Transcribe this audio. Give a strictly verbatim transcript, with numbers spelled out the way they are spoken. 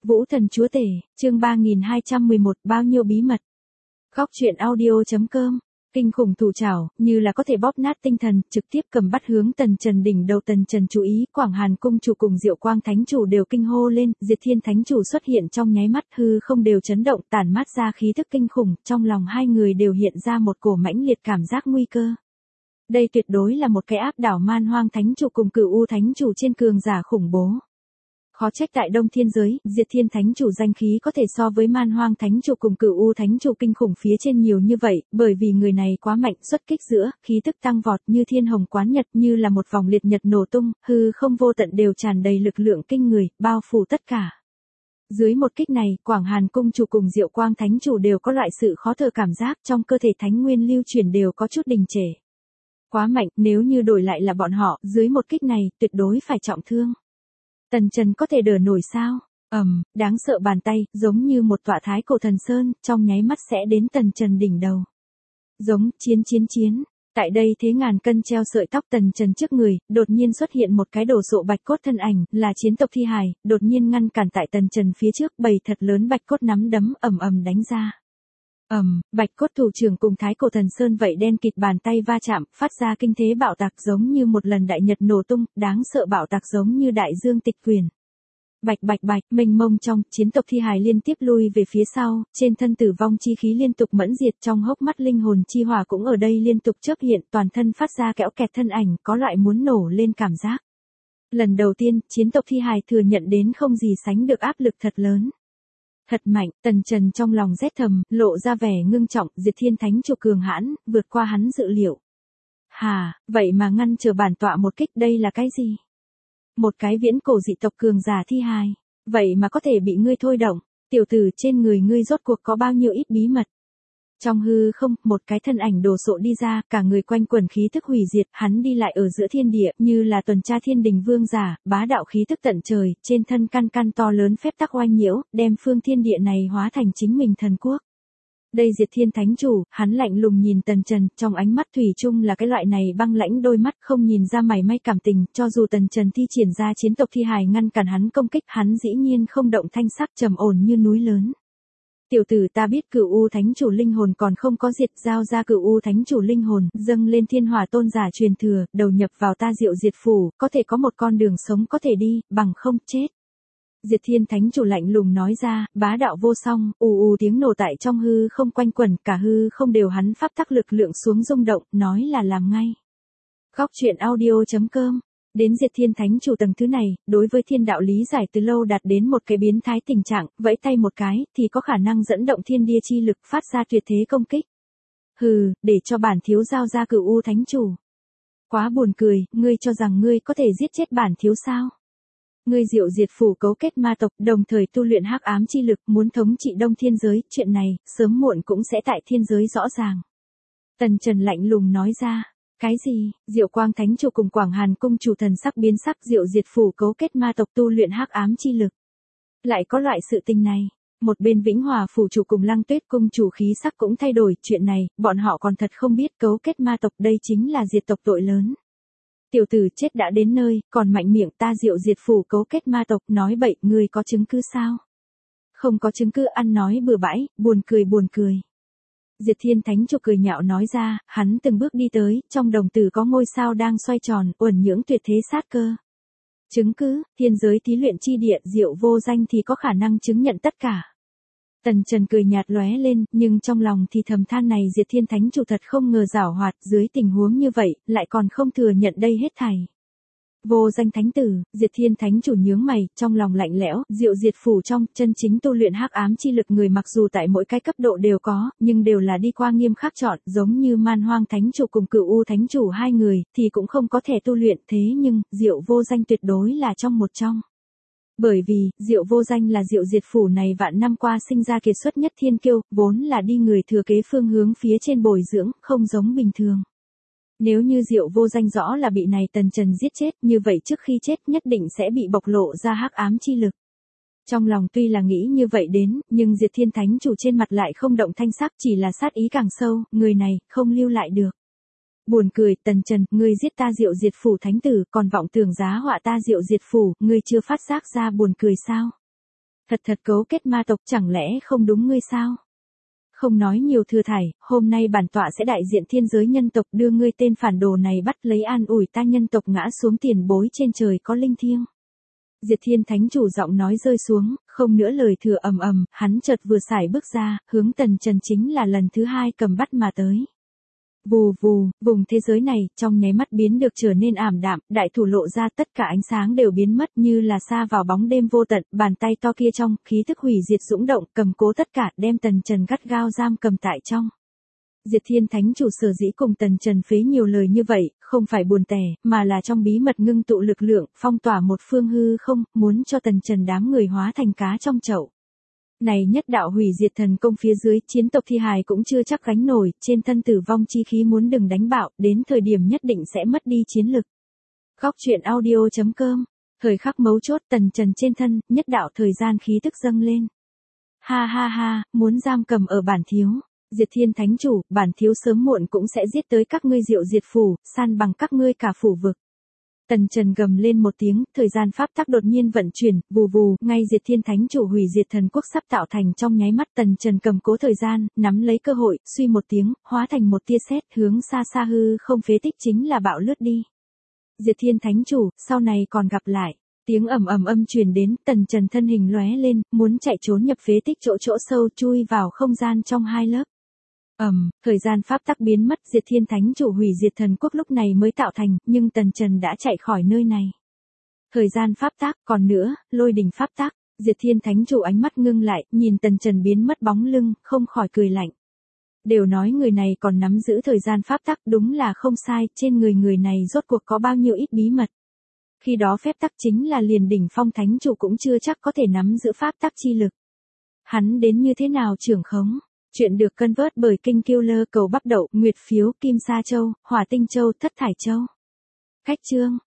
Vũ Thần Chúa Tể, chương ba nghìn hai trăm mười một, bao nhiêu bí mật. Góc truyện audio chấm com. Kinh khủng thủ trảo, như là có thể bóp nát tinh thần, trực tiếp cầm bắt hướng Tần Trần đỉnh đầu. Tần Trần chú ý, Quảng Hàn cung chủ cùng Diệu Quang thánh chủ đều kinh hô lên, Diệt Thiên thánh chủ xuất hiện trong nháy mắt, hư không đều chấn động, tản mát ra khí thức kinh khủng, trong lòng hai người đều hiện ra một cổ mãnh liệt cảm giác nguy cơ. Đây tuyệt đối là một cái áp đảo Man Hoang thánh chủ cùng Cửu U thánh chủ trên cường giả khủng bố. Khó trách tại Đông Thiên giới, Diệt Thiên thánh chủ danh khí có thể so với Man Hoang thánh chủ cùng Cửu U thánh chủ kinh khủng phía trên nhiều như vậy, bởi vì người này quá mạnh, xuất kích giữa, khí tức tăng vọt như thiên hồng quán nhật, như là một vòng liệt nhật nổ tung, hư không vô tận đều tràn đầy lực lượng kinh người, bao phủ tất cả. Dưới một kích này, Quảng Hàn cung chủ cùng Diệu Quang thánh chủ đều có loại sự khó thở cảm giác, trong cơ thể thánh nguyên lưu chuyển đều có chút đình trệ. Quá mạnh, nếu như đổi lại là bọn họ, dưới một kích này, tuyệt đối phải trọng thương. Tần Trần có thể đỡ nổi sao? Ầm, um, đáng sợ bàn tay, giống như một tọa thái cổ thần sơn, trong nháy mắt sẽ đến Tần Trần đỉnh đầu. Giống, chiến chiến chiến. Tại đây thế ngàn cân treo sợi tóc Tần Trần trước người, đột nhiên xuất hiện một cái đồ sộ bạch cốt thân ảnh, là chiến tộc thi hài, đột nhiên ngăn cản tại Tần Trần phía trước, bầy thật lớn bạch cốt nắm đấm ầm ầm đánh ra. Ầm, um, bạch cốt thủ trưởng cùng thái cổ thần sơn vậy đen kịt bàn tay va chạm, phát ra kinh thế bạo tạc giống như một lần đại nhật nổ tung, đáng sợ bạo tạc giống như đại dương tịch quyển. Bạch bạch bạch, mênh mông trong, chiến tộc thi hài liên tiếp lui về phía sau, trên thân tử vong chi khí liên tục mẫn diệt, trong hốc mắt linh hồn chi hỏa cũng ở đây liên tục chớp hiện, toàn thân phát ra kẽo kẹt thân ảnh, có loại muốn nổ lên cảm giác. Lần đầu tiên, chiến tộc thi hài thừa nhận đến không gì sánh được áp lực thật lớn. Thật mạnh, Tần Trần trong lòng rét thầm, lộ ra vẻ ngưng trọng, Diệt Thiên thánh chủ cường hãn, vượt qua hắn dự liệu. Hà, vậy mà ngăn trở bản tọa một kích, đây là cái gì? Một cái viễn cổ dị tộc cường giả thi hài, vậy mà có thể bị ngươi thôi động, tiểu tử trên người ngươi rốt cuộc có bao nhiêu ít bí mật. Trong hư không, một cái thân ảnh đồ sộ đi ra, cả người quanh quần khí thức hủy diệt, hắn đi lại ở giữa thiên địa, như là tuần tra thiên đình vương giả, bá đạo khí thức tận trời, trên thân căn căn to lớn phép tắc oanh nhiễu, đem phương thiên địa này hóa thành chính mình thần quốc. Đây Diệt Thiên thánh chủ, hắn lạnh lùng nhìn Tần Trần, trong ánh mắt thủy chung là cái loại này băng lãnh đôi mắt, không nhìn ra mảy may cảm tình, cho dù Tần Trần thi triển ra chiến tộc thi hài ngăn cản hắn công kích, hắn dĩ nhiên không động thanh sắc, trầm ổn như núi lớn. Tiểu tử, ta biết Cửu U thánh chủ linh hồn còn không có diệt, giao ra Cửu U thánh chủ linh hồn, dâng lên thiên hỏa tôn giả truyền thừa, đầu nhập vào ta Diệu Diệt phủ, có thể có một con đường sống có thể đi, bằng không chết. Diệt Thiên thánh chủ lạnh lùng nói ra, bá đạo vô song, ù ù tiếng nổ tại trong hư không quanh quẩn, cả hư không đều hắn pháp tắc lực lượng xuống rung động, nói là làm ngay. Góc truyện audio chấm com. Đến Diệt Thiên thánh chủ tầng thứ này, đối với thiên đạo lý giải từ lâu đạt đến một cái biến thái tình trạng, vẫy tay một cái, thì có khả năng dẫn động thiên địa chi lực phát ra tuyệt thế công kích. Hừ, để cho bản thiếu giao ra Cửu U thánh chủ. Quá buồn cười, ngươi cho rằng ngươi có thể giết chết bản thiếu sao? Ngươi Diệu Diệt phủ cấu kết ma tộc, đồng thời tu luyện hắc ám chi lực, muốn thống trị Đông Thiên giới, chuyện này, sớm muộn cũng sẽ tại thiên giới rõ ràng. Tần Trần lạnh lùng nói ra. Cái gì? Diệu Quang thánh chủ cùng Quảng Hàn cung chủ thần sắc biến sắc, Diệu Diệt phủ cấu kết ma tộc tu luyện hắc ám chi lực. Lại có loại sự tình này. Một bên Vĩnh Hòa phủ chủ cùng Lăng Tuyết cung chủ khí sắc cũng thay đổi, chuyện này, bọn họ còn thật không biết, cấu kết ma tộc đây chính là diệt tộc tội lớn. Tiểu tử chết đã đến nơi, còn mạnh miệng, ta Diệu Diệt phủ cấu kết ma tộc, nói bậy, ngươi có chứng cứ sao? Không có chứng cứ, ăn nói bừa bãi, buồn cười buồn cười. Diệt Thiên thánh chủ cười nhạo nói ra, hắn từng bước đi tới, trong đồng tử có ngôi sao đang xoay tròn, uẩn nhưỡng tuyệt thế sát cơ. Chứng cứ, thiên giới thí luyện chi địa, Diệu vô danh thì có khả năng chứng nhận tất cả. Tần Trần cười nhạt lóe lên, nhưng trong lòng thì thầm than này Diệt Thiên thánh chủ thật không ngờ giảo hoạt, dưới tình huống như vậy, lại còn không thừa nhận đây hết thảy. Vô danh thánh tử, Diệt Thiên thánh chủ nhướng mày, trong lòng lạnh lẽo, Diệu Diệt phủ trong, chân chính tu luyện hắc ám chi lực người mặc dù tại mỗi cái cấp độ đều có, nhưng đều là đi qua nghiêm khắc chọn, giống như Man Hoang thánh chủ cùng Cửu U thánh chủ hai người, thì cũng không có thể tu luyện, thế nhưng, Diệu vô danh tuyệt đối là trong một trong. Bởi vì, Diệu vô danh là Diệu Diệt phủ này vạn năm qua sinh ra kiệt xuất nhất thiên kiêu, vốn là đi người thừa kế phương hướng phía trên bồi dưỡng, không giống bình thường. Nếu như Diệu vô danh rõ là bị này Tần Trần giết chết, như vậy trước khi chết nhất định sẽ bị bộc lộ ra hắc ám chi lực. Trong lòng tuy là nghĩ như vậy đến, nhưng Diệt Thiên thánh chủ trên mặt lại không động thanh sắc, chỉ là sát ý càng sâu, người này, không lưu lại được. Buồn cười, Tần Trần, ngươi giết ta Diệu Diệt phủ thánh tử, còn vọng tưởng giá họa ta Diệu Diệt phủ, ngươi chưa phát giác ra buồn cười sao? Thật thật cấu kết ma tộc, chẳng lẽ không đúng ngươi sao? Không nói nhiều thừa thải, hôm nay bản tọa sẽ đại diện thiên giới nhân tộc đưa ngươi tên phản đồ này bắt lấy an ủi ta nhân tộc ngã xuống tiền bối trên trời có linh thiêng. Diệt Thiên Thánh Chủ giọng nói rơi xuống, không nữa lời thừa ầm ầm, hắn chợt vừa xài bước ra, hướng Tần Trần chính là lần thứ hai cầm bắt mà tới. Vù vù, vùng thế giới này, trong nháy mắt biến được trở nên ảm đạm, đại thủ lộ ra tất cả ánh sáng đều biến mất như là sa vào bóng đêm vô tận, bàn tay to kia trong, khí thức hủy diệt dũng động, cầm cố tất cả, đem Tần Trần gắt gao giam cầm tại trong. Diệt Thiên Thánh Chủ sở dĩ cùng Tần Trần phế nhiều lời như vậy, không phải buồn tẻ, mà là trong bí mật ngưng tụ lực lượng, phong tỏa một phương hư không, muốn cho Tần Trần đám người hóa thành cá trong chậu. Này nhất đạo hủy diệt thần công phía dưới, chiến tộc thi hài cũng chưa chắc gánh nổi, trên thân tử vong chi khí muốn đừng đánh bạo, đến thời điểm nhất định sẽ mất đi chiến lực. Góc truyện audio chấm com, thời khắc mấu chốt Tần Trần trên thân, nhất đạo thời gian khí tức dâng lên. Ha ha ha, muốn giam cầm ở bản thiếu. Diệt Thiên Thánh Chủ, bản thiếu sớm muộn cũng sẽ giết tới các ngươi diệu diệt phủ, san bằng các ngươi cả phủ vực. Tần Trần gầm lên một tiếng, thời gian pháp tắc đột nhiên vận chuyển, vù vù, ngay Diệt Thiên Thánh Chủ hủy diệt thần quốc sắp tạo thành trong nháy mắt Tần Trần cầm cố thời gian, nắm lấy cơ hội, suy một tiếng, hóa thành một tia sét, hướng xa xa hư không phế tích chính là bạo lướt đi. Diệt Thiên Thánh Chủ, sau này còn gặp lại. Tiếng ầm ầm âm truyền đến, Tần Trần thân hình lóe lên, muốn chạy trốn nhập phế tích chỗ chỗ sâu chui vào không gian trong hai lớp. Ầm, um, thời gian pháp tắc biến mất, Diệt Thiên Thánh Chủ hủy diệt thần quốc lúc này mới tạo thành, nhưng Tần Trần đã chạy khỏi nơi này. Thời gian pháp tắc, còn nữa, lôi đỉnh pháp tắc, Diệt Thiên Thánh Chủ ánh mắt ngưng lại, nhìn Tần Trần biến mất bóng lưng, không khỏi cười lạnh. Đều nói người này còn nắm giữ thời gian pháp tắc, đúng là không sai, trên người người này rốt cuộc có bao nhiêu ít bí mật. Khi đó phép tắc chính là liền đỉnh phong Thánh Chủ cũng chưa chắc có thể nắm giữ pháp tắc chi lực. Hắn đến như thế nào trưởng khống? Chuyện được cân vớt bởi Kinh Killer cầu bắp đậu, Nguyệt Phiếu, Kim Sa Châu, Hỏa Tinh Châu, Thất Thải Châu. Khách chương.